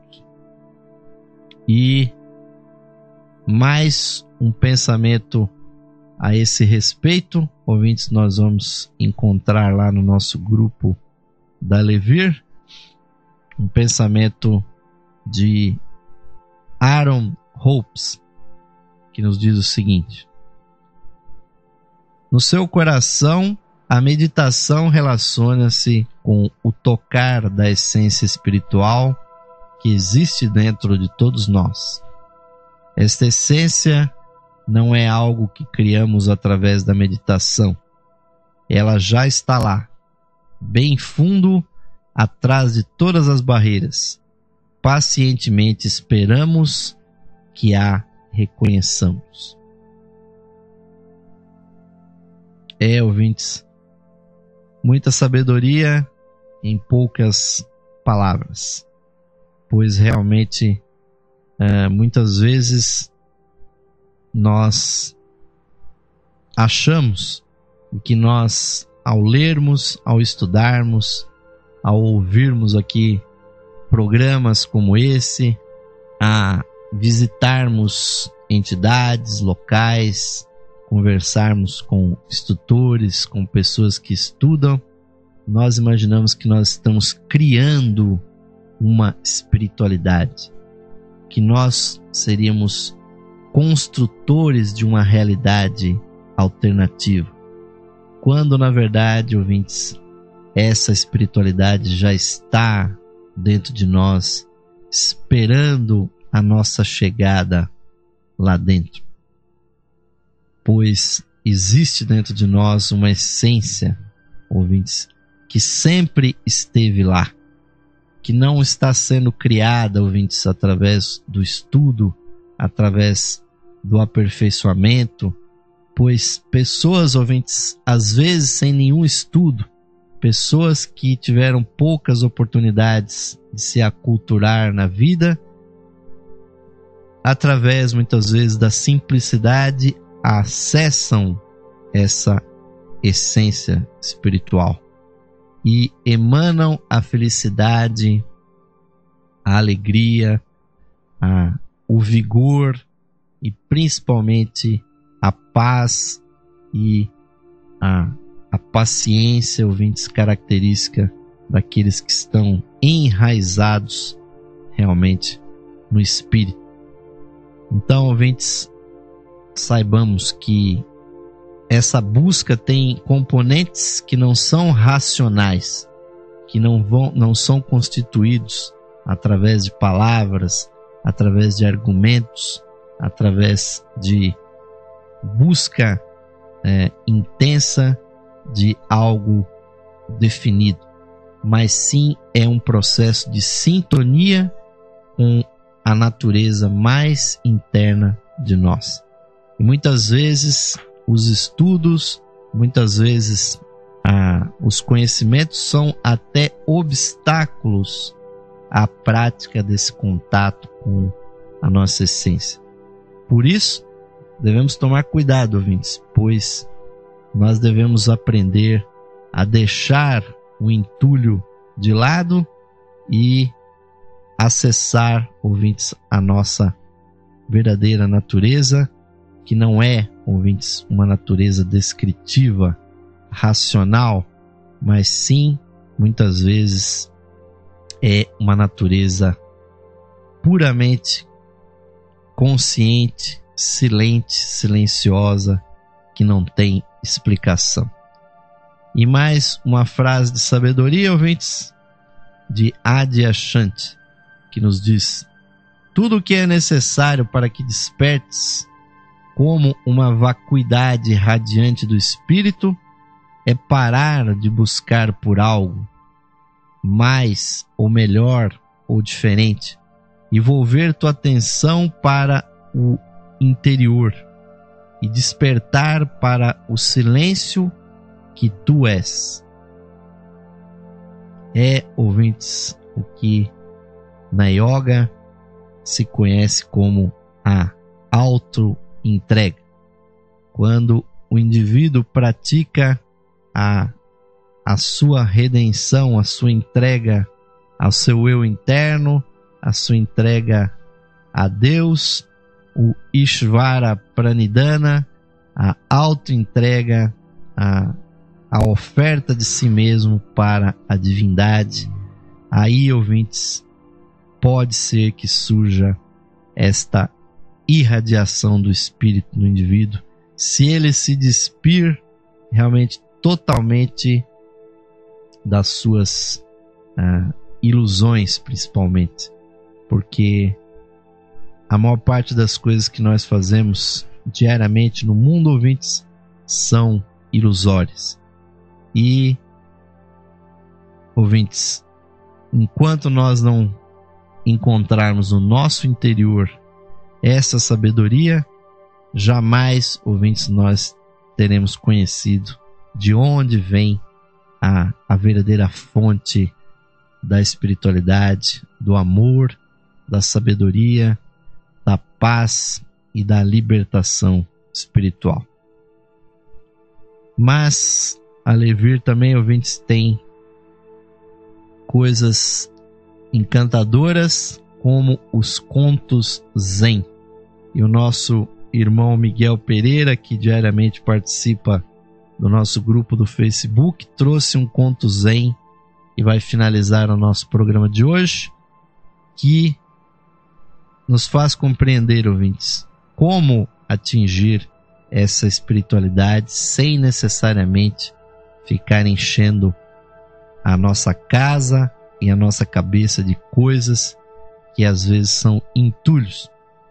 E mais um pensamento a esse respeito, ouvintes, nós vamos encontrar lá no nosso grupo da Levir, um pensamento de Aaron Hopes, que nos diz o seguinte: no seu coração, a meditação relaciona-se com o tocar da essência espiritual que existe dentro de todos nós. Esta essência não é algo que criamos através da meditação. Ela já está lá, bem fundo, atrás de todas as barreiras. Pacientemente esperamos que a reconheçamos. É, ouvintes, muita sabedoria em poucas palavras, pois realmente é, muitas vezes nós achamos que nós, ao lermos, ao estudarmos, ao ouvirmos aqui programas como esse, a visitarmos entidades locais, conversarmos com instrutores, com pessoas que estudam, nós imaginamos que nós estamos criando uma espiritualidade, que nós seríamos construtores de uma realidade alternativa, quando na verdade, ouvintes, essa espiritualidade já está dentro de nós, esperando a nossa chegada lá dentro. Pois existe dentro de nós uma essência, ouvintes, que sempre esteve lá, que não está sendo criada, ouvintes, através do estudo, através do aperfeiçoamento, pois pessoas, ouvintes, às vezes sem nenhum estudo, pessoas que tiveram poucas oportunidades de se aculturar na vida, através muitas vezes da simplicidade, acessam essa essência espiritual e emanam a felicidade, a alegria, a, o vigor e principalmente a paz e a, a paciência, ouvintes, característica daqueles que estão enraizados realmente no espírito. Então, ouvintes, saibamos que essa busca tem componentes que não são racionais, que não, vão, não são constituídos através de palavras, através de argumentos, através de busca é, intensa de algo definido. mas sim é um processo de sintonia com a natureza mais interna de nós. E muitas vezes os estudos, muitas vezes ah, os conhecimentos são até obstáculos à prática desse contato com a nossa essência. Por isso, devemos tomar cuidado, ouvintes, pois nós devemos aprender a deixar o entulho de lado e acessar, ouvintes, a nossa verdadeira natureza, que não é, ouvintes, uma natureza descritiva, racional, mas sim, muitas vezes, é uma natureza puramente consciente, silente, silenciosa, que não tem explicação. E mais uma frase de sabedoria, ouvintes, de Adyashanti, que nos diz: tudo o que é necessário para que despertes como uma vacuidade radiante do espírito é parar de buscar por algo mais ou melhor ou diferente e volver tua atenção para o interior e despertar para o silêncio que tu és. É, ouvintes, o que na yoga se conhece como a auto-entrega. Quando o indivíduo pratica a, a sua redenção, a sua entrega ao seu eu interno, a sua entrega a Deus, o Ishvara Pranidhana, a auto-entrega, a, a oferta de si mesmo para a divindade. Aí, ouvintes, pode ser que surja esta irradiação do espírito do indivíduo, se ele se despir realmente totalmente das suas ah, ilusões, principalmente, porque a maior parte das coisas que nós fazemos diariamente no mundo, ouvintes, são ilusórias. E, ouvintes, enquanto nós não encontrarmos no nosso interior essa sabedoria, jamais, ouvintes, nós teremos conhecido de onde vem a, a verdadeira fonte da espiritualidade, do amor, da sabedoria, da paz e da libertação espiritual. Mas a Levir também, ouvintes, tem coisas encantadoras como os contos Zen. E o nosso irmão Miguel Pereira, que diariamente participa do nosso grupo do Facebook, trouxe um conto Zen e vai finalizar o nosso programa de hoje, que nos faz compreender, ouvintes, como atingir essa espiritualidade sem necessariamente ficar enchendo a nossa casa e a nossa cabeça de coisas que às vezes são entulhos.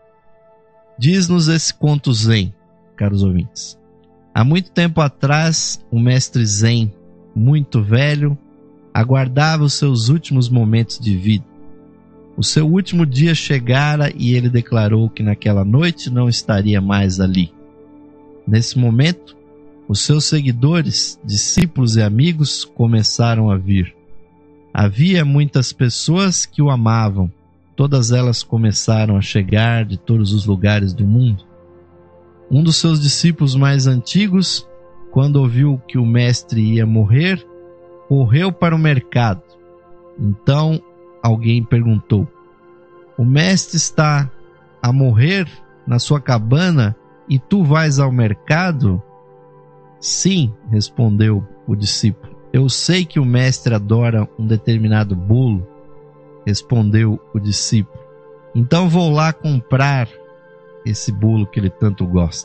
Diz-nos esse conto Zen, caros ouvintes. Há muito tempo atrás, um mestre Zen, muito velho, aguardava os seus últimos momentos de vida. O seu último dia chegara e ele declarou que naquela noite não estaria mais ali. Nesse momento, os seus seguidores, discípulos e amigos começaram a vir. Havia muitas pessoas que o amavam. Todas elas começaram a chegar de todos os lugares do mundo. Um dos seus discípulos mais antigos, quando ouviu que o mestre ia morrer, correu para o mercado. Então alguém perguntou: o mestre está a morrer na sua cabana e tu vais ao mercado? Sim, respondeu o discípulo. Eu sei que o mestre adora um determinado bolo, respondeu o discípulo. Então vou lá comprar esse bolo que ele tanto gosta.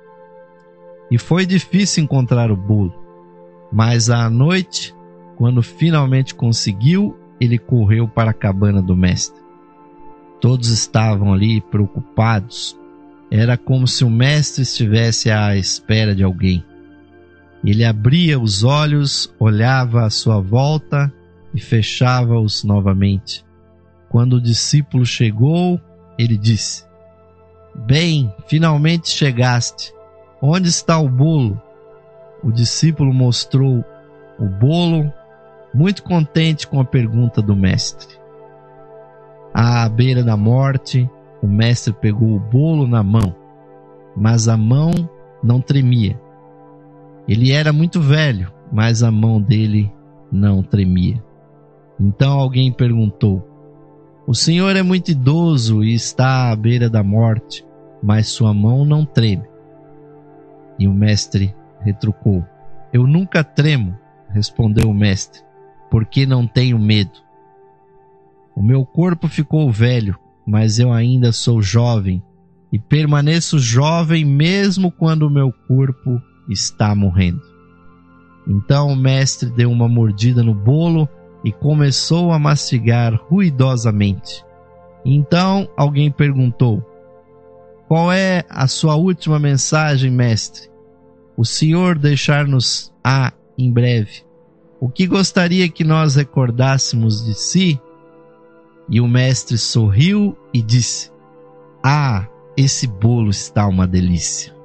E foi difícil encontrar o bolo, mas à noite, quando finalmente conseguiu, ele correu para a cabana do mestre. Todos estavam ali preocupados. Era como se o mestre estivesse à espera de alguém. Ele abria os olhos, olhava à sua volta e fechava-os novamente. Quando o discípulo chegou, ele disse: Bem, finalmente chegaste. Onde está o bolo? O discípulo mostrou o bolo, muito contente com a pergunta do mestre. À beira da morte, o mestre pegou o bolo na mão, mas a mão não tremia. Ele era muito velho, mas a mão dele não tremia. Então alguém perguntou: O senhor é muito idoso e está à beira da morte, mas sua mão não treme. E o mestre retrucou: Eu nunca tremo, respondeu o mestre, porque não tenho medo. O meu corpo ficou velho, mas eu ainda sou jovem, e permaneço jovem mesmo quando o meu corpo está morrendo. Então o mestre deu uma mordida no bolo e começou a mastigar ruidosamente. Então alguém perguntou: Qual é a sua última mensagem, mestre? O senhor deixar-nos-á em breve. O que gostaria que nós recordássemos de si? E o mestre sorriu e disse: Ah, esse bolo está uma delícia.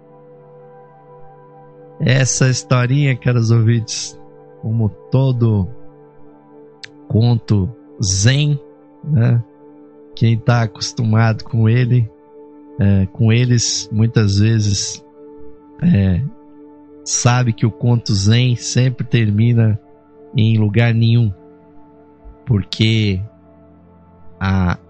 Essa historinha, caros ouvintes, como todo conto zen, né? Quem está acostumado com ele, é, com eles, muitas vezes é, sabe que o conto zen sempre termina em lugar nenhum, porque a,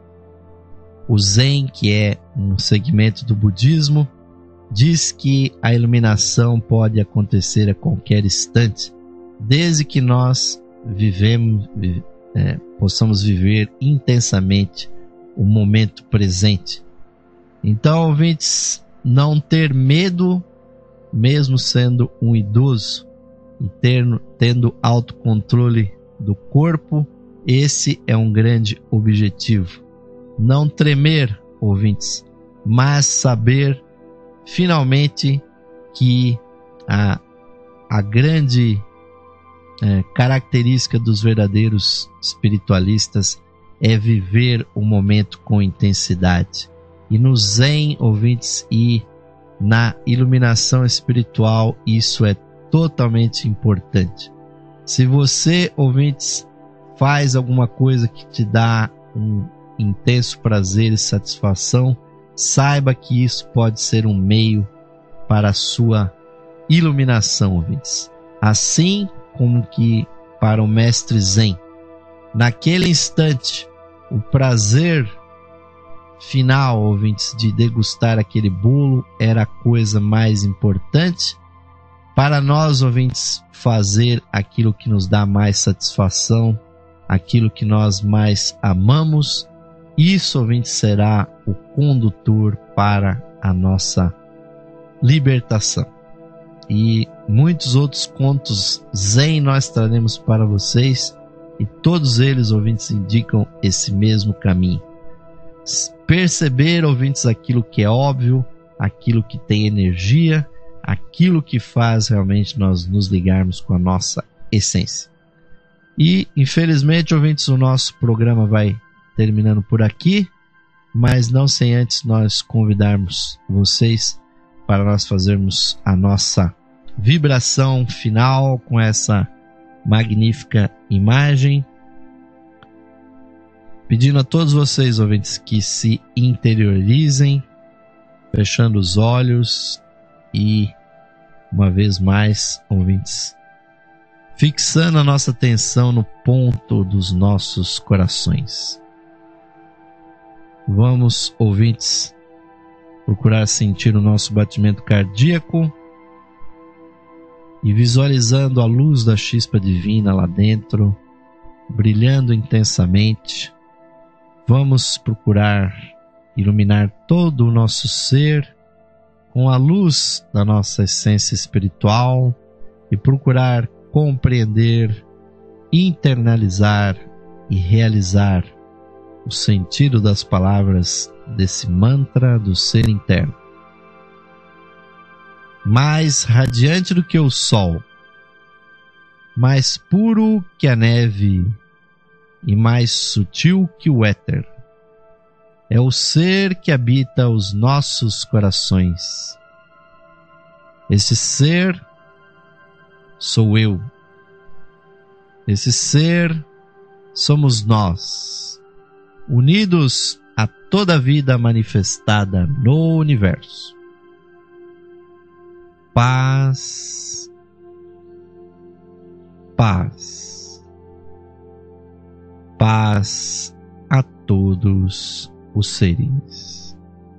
o zen, que é um segmento do budismo, diz que a iluminação pode acontecer a qualquer instante, desde que nós vivemos, é, possamos viver intensamente o momento presente. Então, ouvintes, não ter medo, mesmo sendo um idoso, e ter, tendo autocontrole do corpo, esse é um grande objetivo. Não tremer, ouvintes, mas saber finalmente que a, a grande é, característica dos verdadeiros espiritualistas é viver o momento com intensidade. E no Zen, ouvintes, e na iluminação espiritual, isso é totalmente importante. Se você, ouvintes, faz alguma coisa que te dá um intenso prazer e satisfação, saiba que isso pode ser um meio para a sua iluminação, ouvintes. Assim como que para o mestre Zen, naquele instante, o prazer final, ouvintes, de degustar aquele bolo era a coisa mais importante. Para nós, ouvintes, fazer aquilo que nos dá mais satisfação, aquilo que nós mais amamos, isso, ouvintes, será o condutor para a nossa libertação. E muitos outros contos Zen nós traremos para vocês, e todos eles, ouvintes, indicam esse mesmo caminho. Perceber, ouvintes, aquilo que é óbvio, aquilo que tem energia, aquilo que faz realmente nós nos ligarmos com a nossa essência. E, infelizmente, ouvintes, o nosso programa vai terminando por aqui, mas não sem antes nós convidarmos vocês para nós fazermos a nossa vibração final com essa magnífica imagem, pedindo a todos vocês, ouvintes, que se interiorizem, fechando os olhos e, uma vez mais, ouvintes, fixando a nossa atenção no ponto dos nossos corações. Vamos, ouvintes, procurar sentir o nosso batimento cardíaco e visualizando a luz da chispa divina lá dentro, brilhando intensamente. Vamos procurar iluminar todo o nosso ser com a luz da nossa essência espiritual e procurar compreender, internalizar e realizar o sentido das palavras desse mantra do ser interno. Mais radiante do que o sol, mais puro que a neve e mais sutil que o éter. É o ser que habita os nossos corações. Esse ser sou eu. Esse ser somos nós, unidos a toda a vida manifestada no universo. Paz, paz, paz a todos os seres.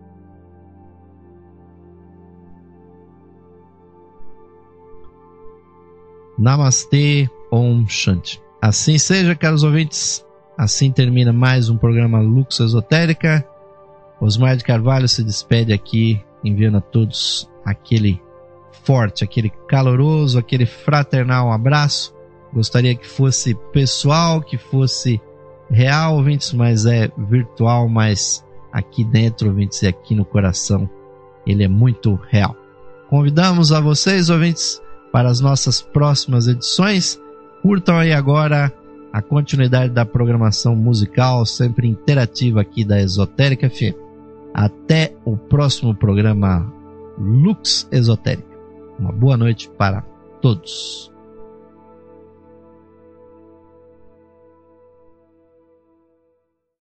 Namastê, Om Shanti. Assim seja, caros ouvintes. Assim termina mais um programa Lux Esotérica. Osmar de Carvalho se despede aqui, enviando a todos aquele forte, aquele caloroso, aquele fraternal abraço. Gostaria que fosse pessoal, que fosse real, ouvintes, mas é virtual, mas aqui dentro, ouvintes, e aqui no coração, ele é muito real. Convidamos a vocês, ouvintes, para as nossas próximas edições. Curtam aí agora a continuidade da programação musical, sempre interativa aqui da Esotérica F M. Até o próximo programa Lux Esotérica. Uma boa noite para todos.